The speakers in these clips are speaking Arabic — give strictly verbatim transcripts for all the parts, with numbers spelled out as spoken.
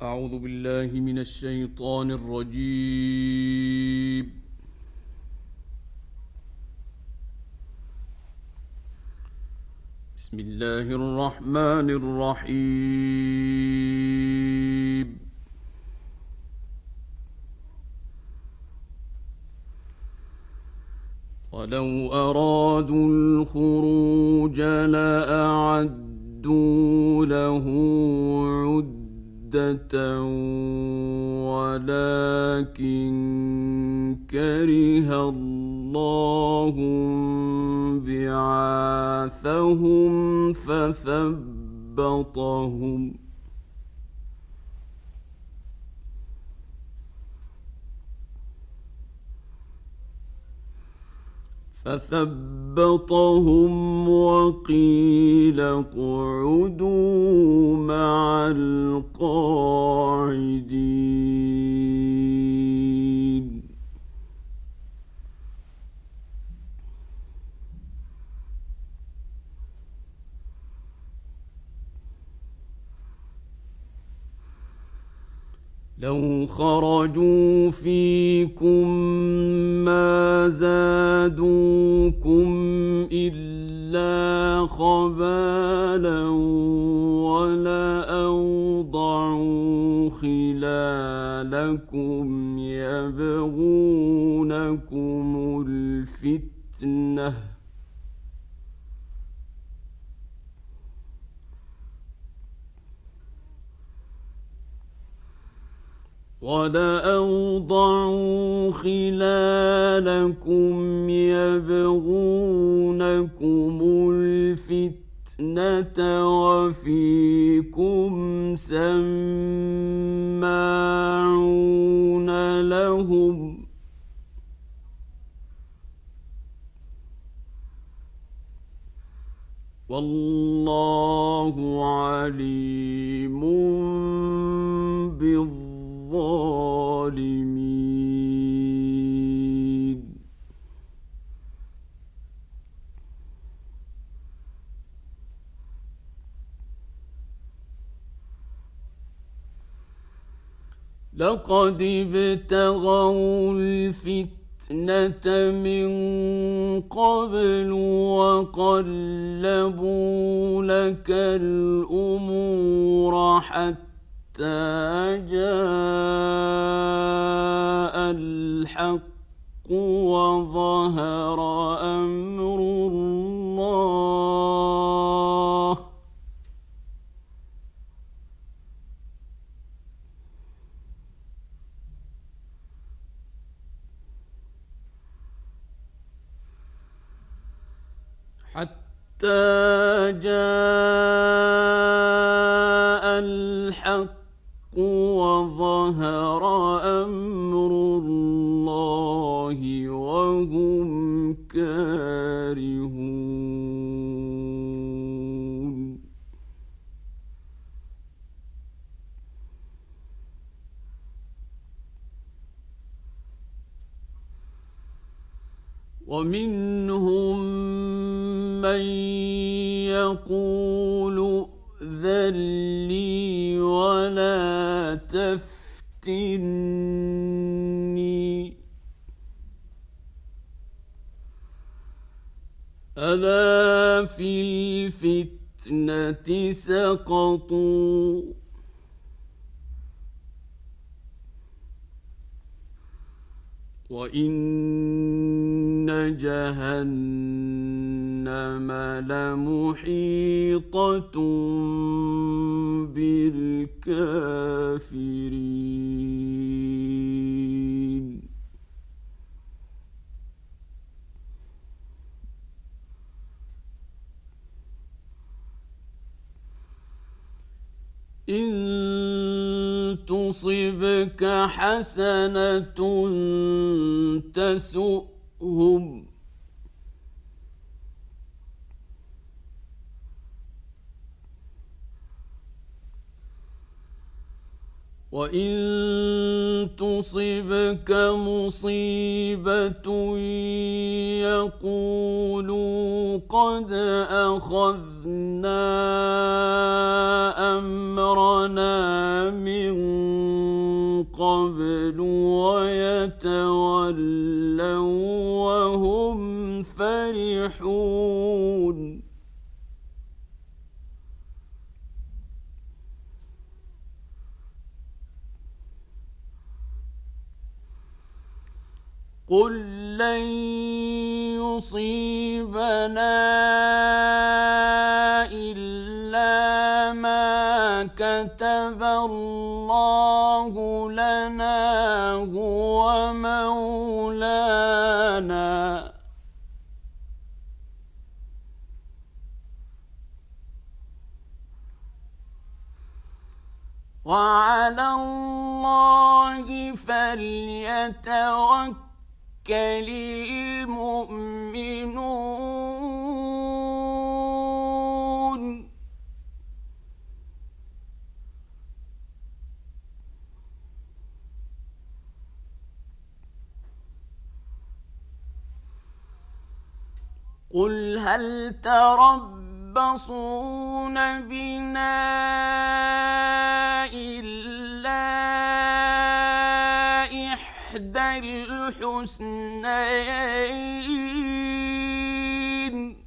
أعوذ بالله من الشيطان الرجيم. بسم الله الرحمن الرحيم. ولو أرادوا الخروج لأعدوا له عدة ولكن كره الله بعاثهم فثبطهم فثبطهم وقيل اقعدوا مع القاعدين. لو خرجوا فيكم ما زادوكم إلا خبالا ولأوضعوا خلالكم يبغونكم الفتنة ولأوضعوا خلالكم يبغونكم الفتنة وفيكم سماعون لهم والله عليم بالظالمين. الظالمين. لقد ابتغوا الفتنة من قبل وقلبوا لك الأمور حتى جاء الحق وظهر أمر الله حتى جاء الحق وظهر أمر الله وهم كارهون. ومنهم من يقول ائذن لي ولا تفتني ألا في الفتنة سقطوا وإن جهنم لمحيطة بالكافرين. إن تصبك حسنة تسؤهم وإن تصبك مصيبة يقولوا قد أخذ اتخذنا أمرنا من قبل ويتولوا وهم فرحون قل لن يصيبنا إلا ما كتب الله لنا هو مولانا وعلى الله فليتوكل المؤمنون قل هل تربصون بنا إلا إحدى الحسنيين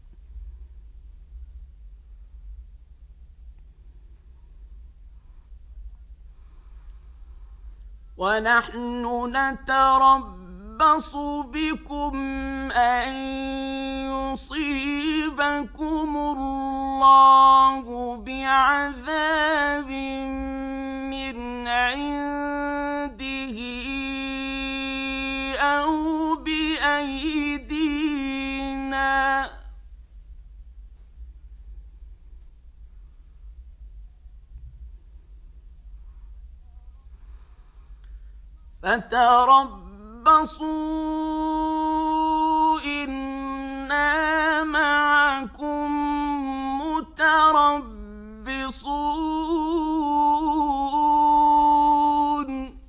ونحن نتربص بكم أن يصيبكم الله بعذاب من عنده أو بأيدينا فتربصوا إنا معكم متربصون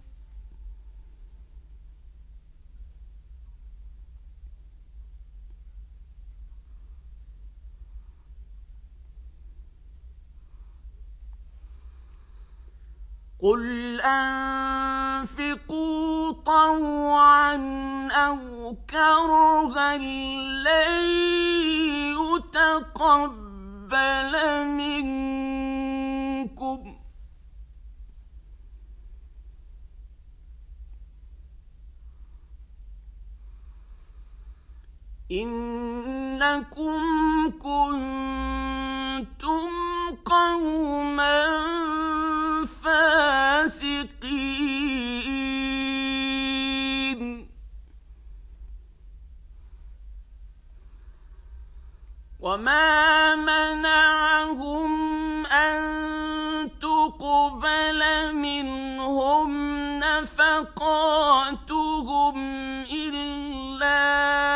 قل أنفقوا طوعا أو كرها لن يتقبل منكم إنكم كنتم قوما فاسقين وما منعهم أن تقبل منهم نفقاتهم إلا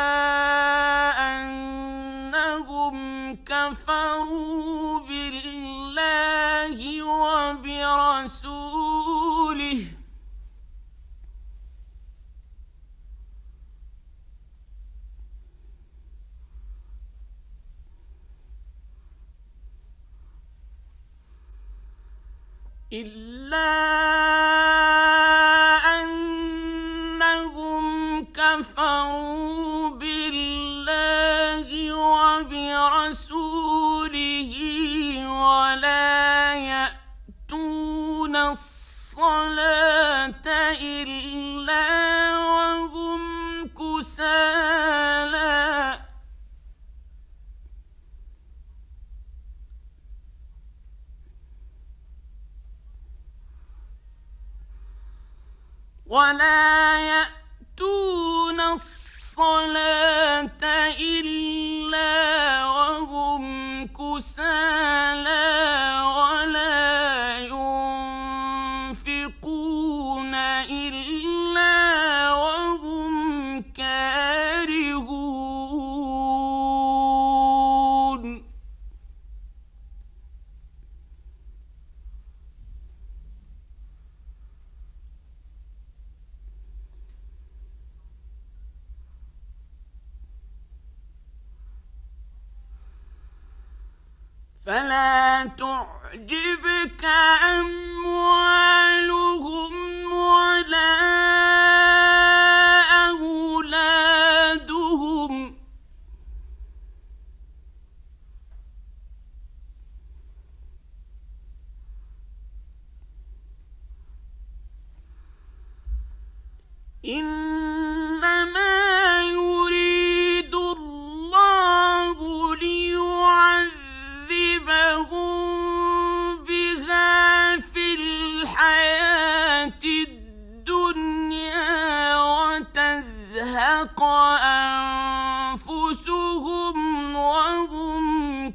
أنهم كفروا بالله وبرسوله إلا أنهم كفروا بالله وبرسوله ولا يأتون الصلاة إلا وهم كسالى ولا يأتون الصلاة إلا وهم كسالى ولا ينفقون إلا وهم كارهون فلا تعجبك أموالهم ولا أولادهم إنما يريد الله ليعذبهم بها في الحياة الدنيا وتزهق أنفسهم وهم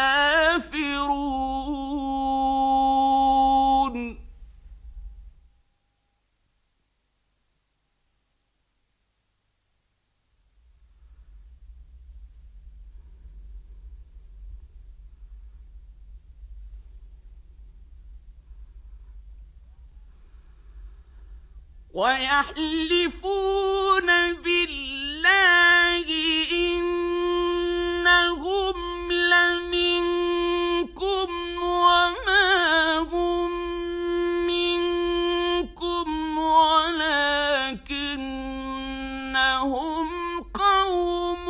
كافرون. ويحلفون بالله إنهم لمنكم وما هم منكم ولكنهم قوم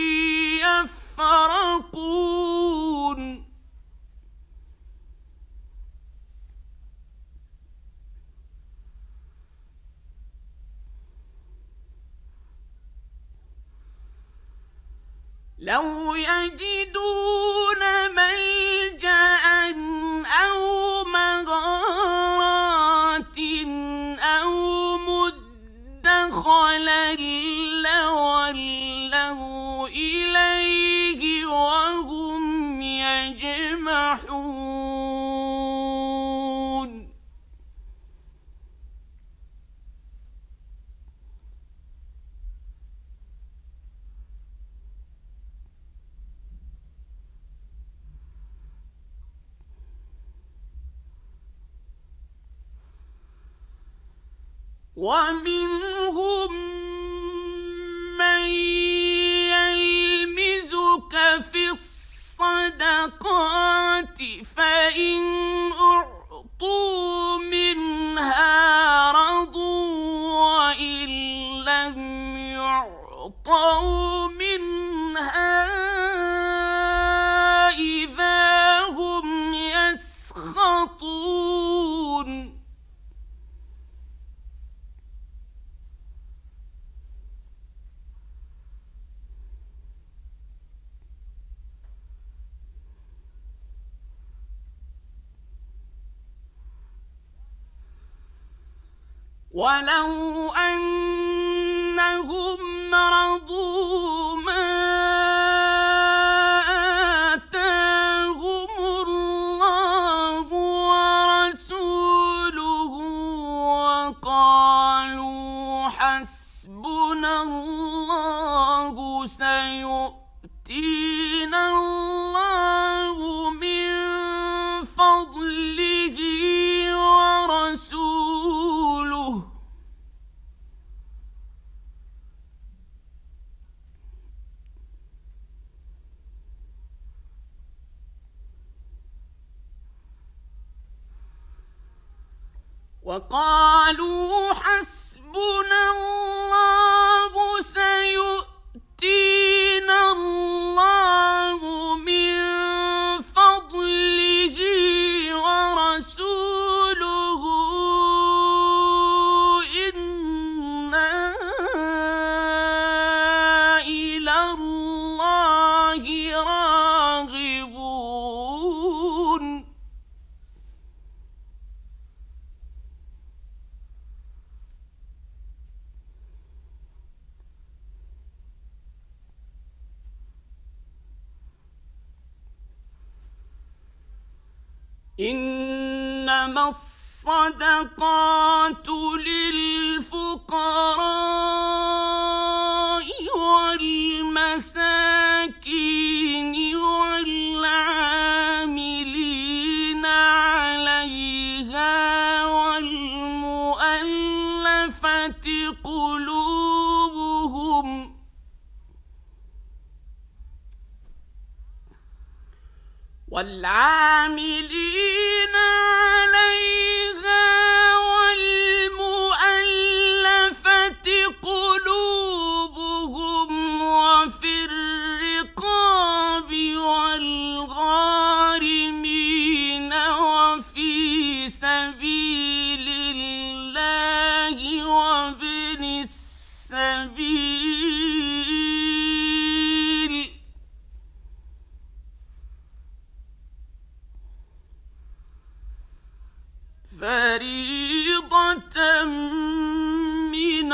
يفرقون. لو يجدون ملجأ أو مغارات أو مدخلا لولوا إليه وهم يجمحون. ومنهم من يلمزك في الصدقات فإن أعطوا منها رضوا وإن لم يعطوا منها إذا هم يسخطون. ولو أنهم رضوا ما آتاهم الله ورسوله وقالوا حسبنا الله سيؤتينا الله من فضله ورسوله وقالوا حسبنا الله سيؤتينا الله من فضله ورسوله إنا إلى الله راغبون. إنما الصدقات للفقراء والمساكين والعاملين عليها والمؤلفة قلوبهم والعاملين عليها والمؤلفة قلوبهم وفي الرقاب والغارمين وفي سبيل الله وابن السبيل فريضة من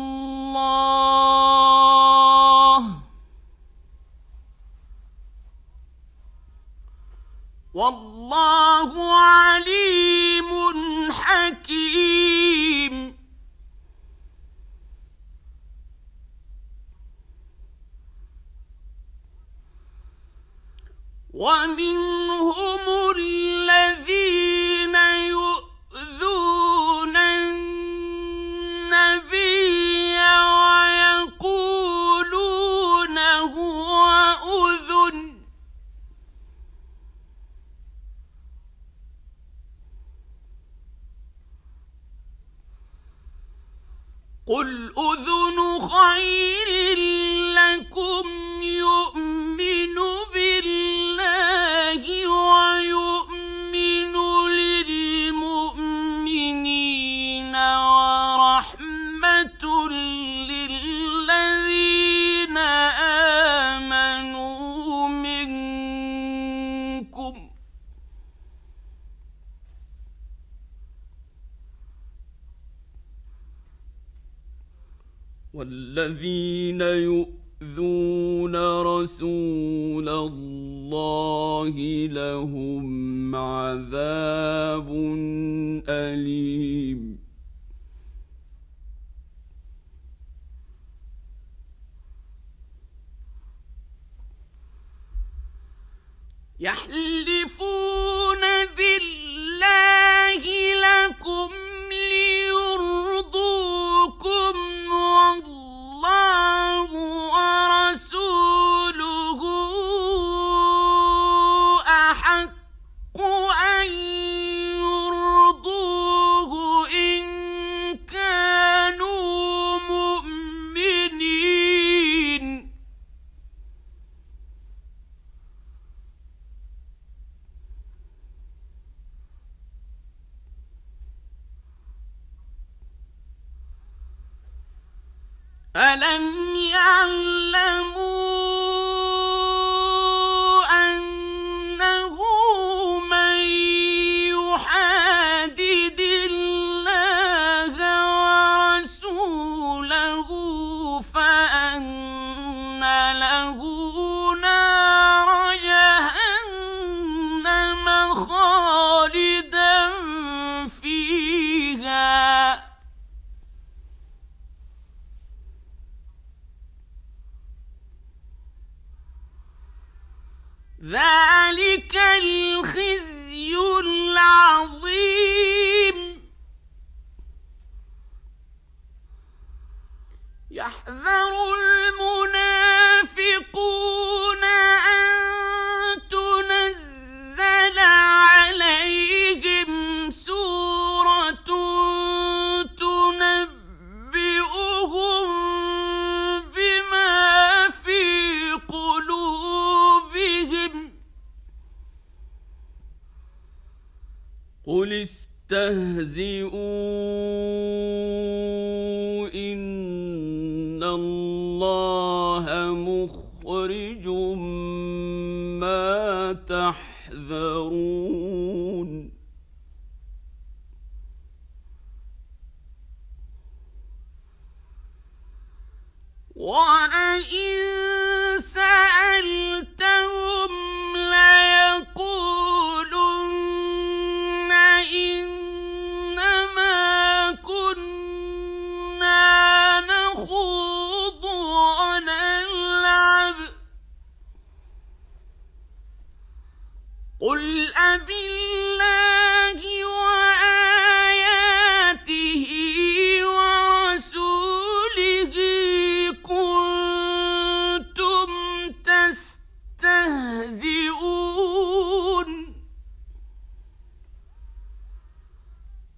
الله والله عليم حكيم. ومنهم الذين يؤذون النبي ويقولون هو أذن قل أذن خير لكم يؤمن بالله ويؤمن للمؤمنين ورحمة للذين آمنوا منكم والذين يؤذون رسول الله لهم عذاب أليم. يحلفون بالله لكم ليرضوكم والله ورسوله أحق أن يرضوه إن كانوا مؤمنين. ألم يعلموا أنه من يحادد الله ورسوله فأن له نار جهنم خالدا فيها ذلك الخزي العظيم. يحذر المنافقون أن تنزل عليهم سورة تنبئهم بما في قلوبهم قل استهزئوا إن الله مخرج ما تحذرون. ولئن سألتهم ليقولن إنما كنا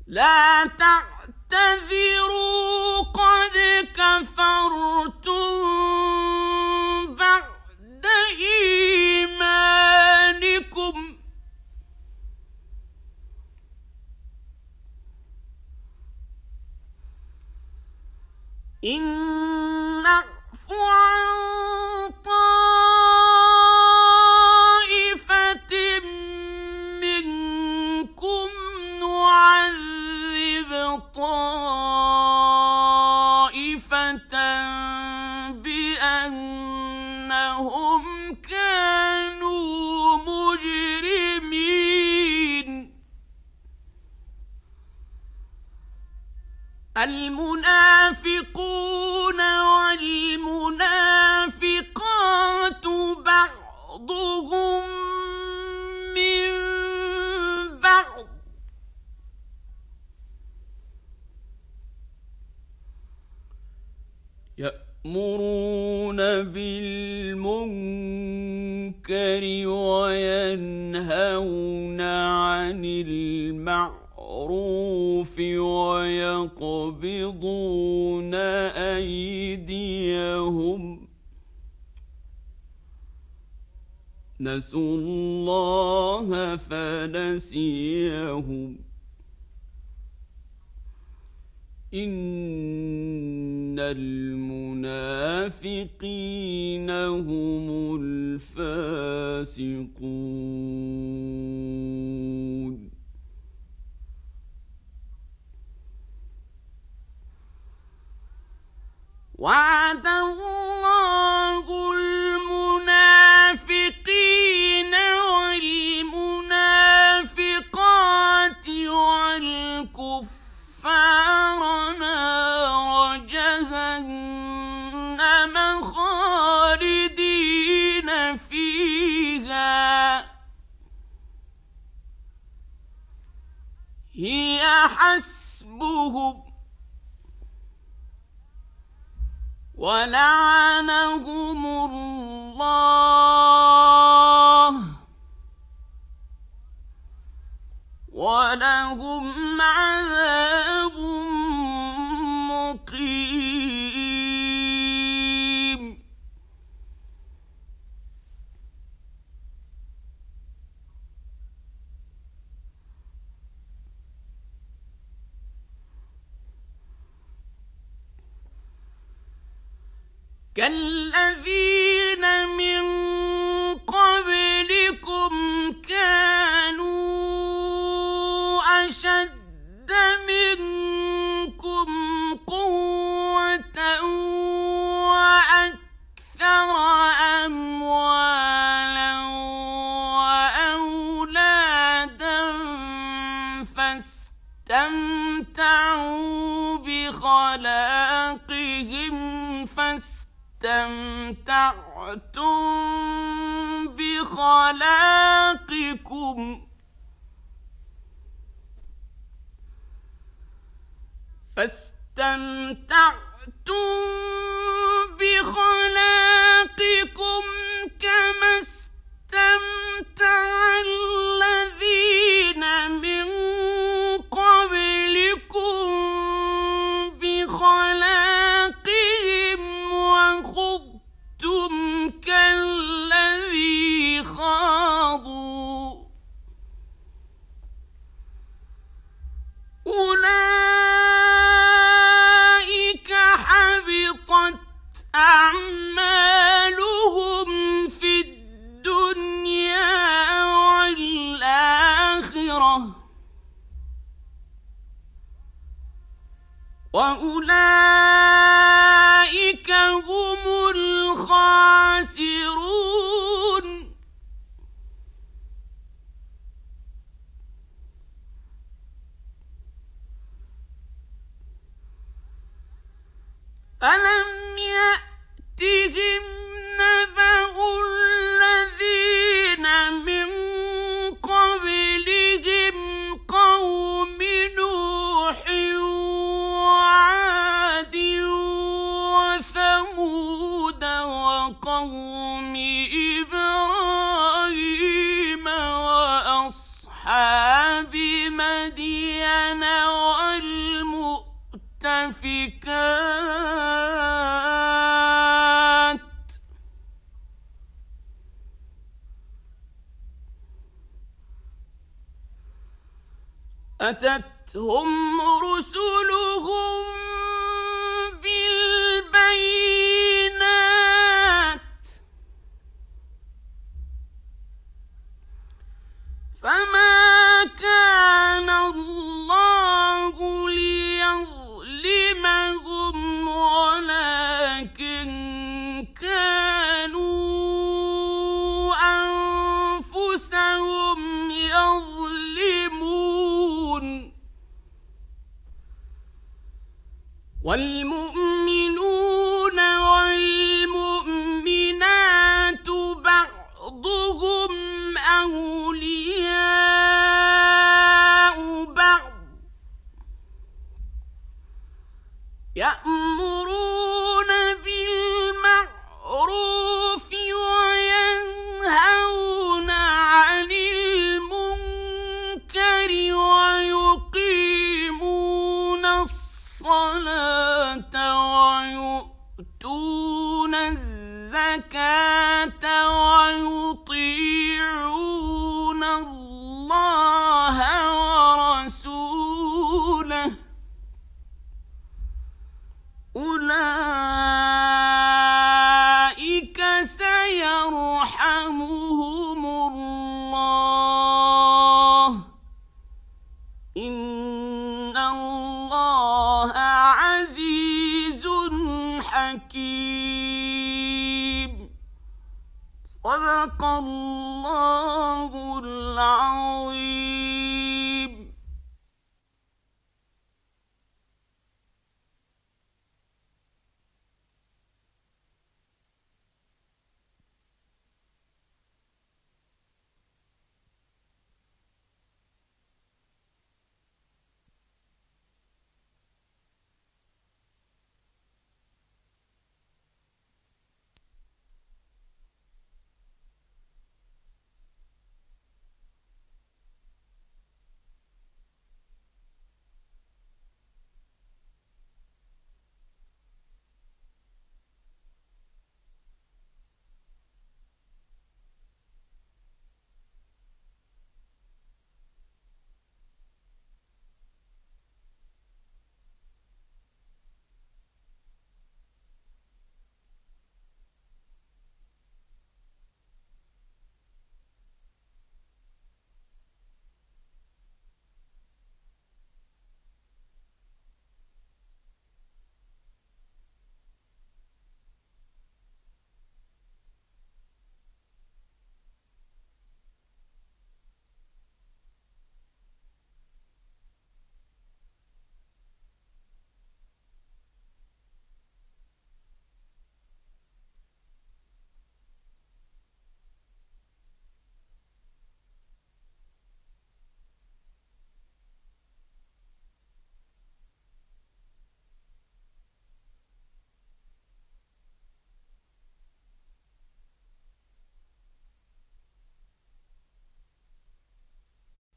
لا تعتذروا قد كفرتم بعد إيمانكم إن نعف عن طائفة منكم نعذب طائفة بأنهم كانوا مجرمين المنافقون والمنافقات بعضهم من بعض يأمرون بالمنكر وينهون عن المعروف ويقبضون أيديهم نسوا الله فنسيهم إن المنافقين هم الفاسقون وعد الله المنافقين والمنافقات والكفار نار جهنم خالدين فيها هي حسبهم ولعنهم الله ولهم عذاب مقيم كالذين من قبلكم كانوا أشد منكم قوة وأكثر أموالا وأولادا فاستمتعوا بخلاقهم فاستمتعوا استمتعتم بخلاقكم فاستمتعتم بخلاقكم كما استمتع الذين من قبلكم بخلاقهم وخضتم كالذي خاضوا أولئك حبطت أعمالهم في الدنيا والآخرة وأولئك هم الخاسرون ألم يأتهم نبأ الذين من قبلهم قوم نوح وعاد وثمود وقوم إبراهيم وأصحاب مدين المؤتفكات أتتهم رسلهم بالبينات فما كان الله ليظلمهم ولكن كانوا أنفسهم يظلمون والمؤمنون والمؤمنات بعضهم أولياء بعض يأمرون بالمعروف وينهون عن المنكر ويقيمون الصلاة ويؤتون الزكاة ويطيعون الله ورسوله أولئك سيرحمهم الله إن الله عزيز حكيم صدق الله العظيم.